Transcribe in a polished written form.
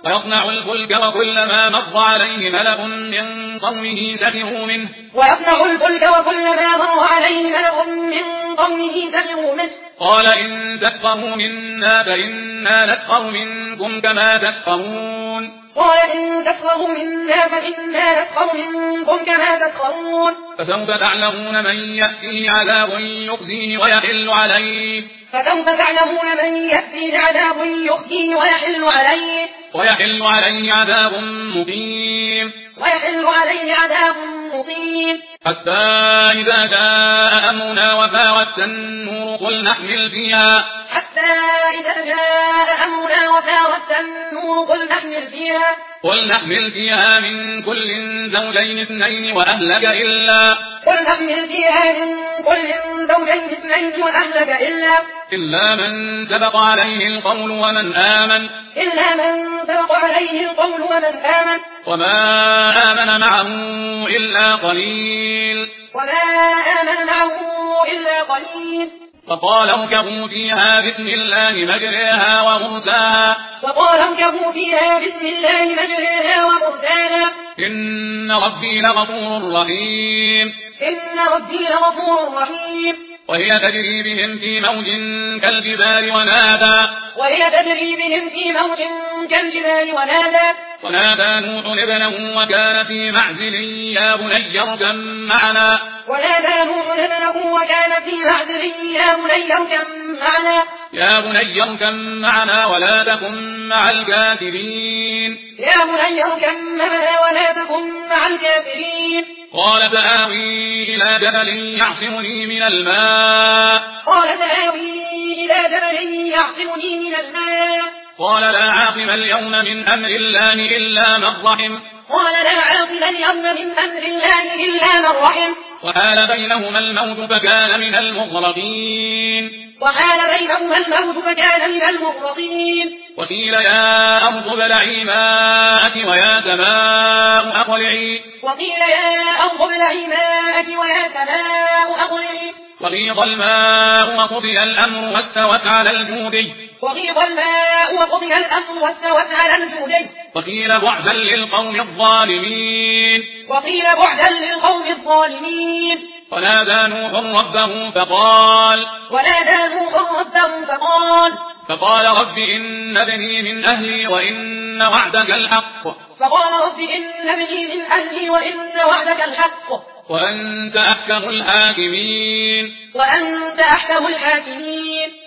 ويصنع الفلك وكلما مر عليه ملأ من قومه سخروا منه قال إن تسخروا منا فإنا نسخر منكم كما تسخرون فسوف تعلمون من يأتيه عذاب يخزيه ويحل عليه عذاب مقيم حتى إذا جاء أمرنا وفارت النور قل نحمل فيها من كل زوجين اثنين وأهلك إلا من سبق عليه القول ومن آمن وما آمن معه إلا قليل فقال اركبوا فيها بسم الله مجريها ومرساها إن ربي لغفور رحيم وهي تجري بهم في موج كالجبال ونادى نوح ابنه وكان في معزل يا بني اركب معنا ولا تكن مع الكافرين قال سآوي إلى جبل يعصمني من الماء قال لا عاصم اليوم من أمر الله إلا من رحم وحال بينهما الموت فكان من المغرقين وقيل يا أرض ابلعي ماءك ويا سماء أقلعي وغيض الماء وقضي الأمر واستوت على الجودي وقيل بعدا للقوم الظالمين ونادى نوح ربه فقال رب إن ابني من أهلي وإن وعدك الحق وأنت أحكم الحاكمين